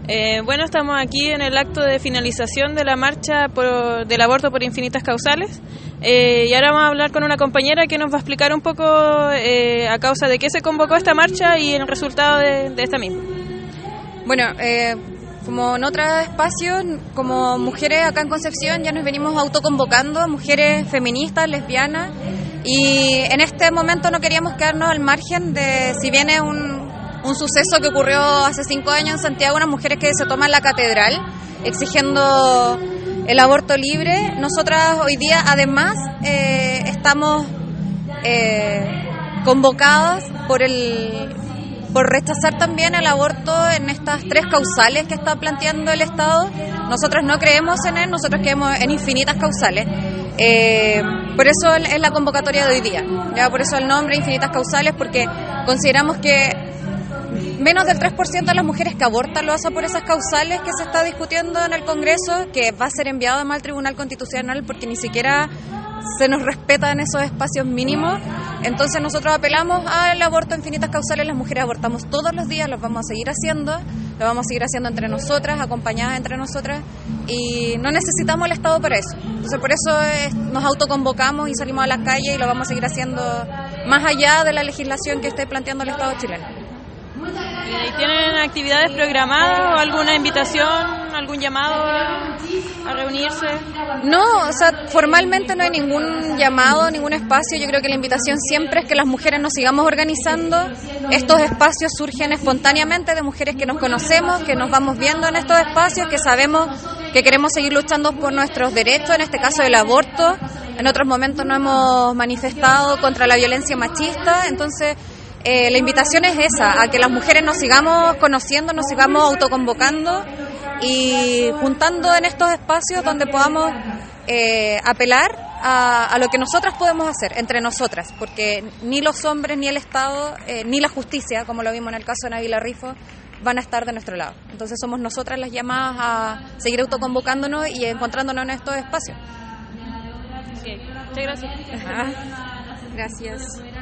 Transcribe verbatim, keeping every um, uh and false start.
Eh, bueno, estamos aquí en el acto de finalización de la marcha por, del aborto por infinitas causales. Eh, y ahora vamos a hablar con una compañera que nos va a explicar un poco eh, a causa de qué se convocó esta marcha y el resultado de, de esta misma. Bueno, eh, como en otros espacios, como mujeres acá en Concepción ya nos venimos autoconvocando, mujeres feministas, lesbianas, y en este momento no queríamos quedarnos al margen de, si viene un, un suceso que ocurrió hace cinco años en Santiago, unas mujeres que se toman la catedral exigiendo el aborto libre. Nosotras hoy día además eh, estamos eh, convocadas por el por rechazar también el aborto en estas tres causales que está planteando el Estado. Nosotros no creemos en él, nosotros creemos en infinitas causales. Eh, por eso es la convocatoria de hoy día, ya por eso el nombre infinitas causales, porque consideramos que menos del tres por ciento de las mujeres que abortan lo hacen por esas causales que se está discutiendo en el Congreso, que va a ser enviado además al Tribunal Constitucional porque ni siquiera se nos respeta en esos espacios mínimos. Entonces nosotros apelamos al aborto en infinitas causales. Las mujeres abortamos todos los días, lo vamos a seguir haciendo, lo vamos a seguir haciendo entre nosotras, acompañadas entre nosotras, y no necesitamos el Estado para eso. Entonces por eso es, nos autoconvocamos y salimos a la calle y lo vamos a seguir haciendo más allá de la legislación que esté planteando el Estado chileno. ¿Y tienen actividades programadas o alguna invitación, algún llamado a, a reunirse? No, o sea, formalmente no hay ningún llamado, ningún espacio. Yo creo que la invitación siempre es que las mujeres nos sigamos organizando. Estos espacios surgen espontáneamente de mujeres que nos conocemos, que nos vamos viendo en estos espacios, que sabemos que queremos seguir luchando por nuestros derechos, en este caso el aborto. En otros momentos nos hemos manifestado contra la violencia machista, entonces Eh, la invitación es esa, a que las mujeres nos sigamos conociendo, nos sigamos autoconvocando y juntando en estos espacios donde podamos eh, apelar a, a lo que nosotras podemos hacer, entre nosotras, porque ni los hombres, ni el Estado, eh, ni la justicia, como lo vimos en el caso de Nabila Rifo, van a estar de nuestro lado. Entonces somos nosotras las llamadas a seguir autoconvocándonos y encontrándonos en estos espacios. Sí. Muchas gracias. Ah, gracias.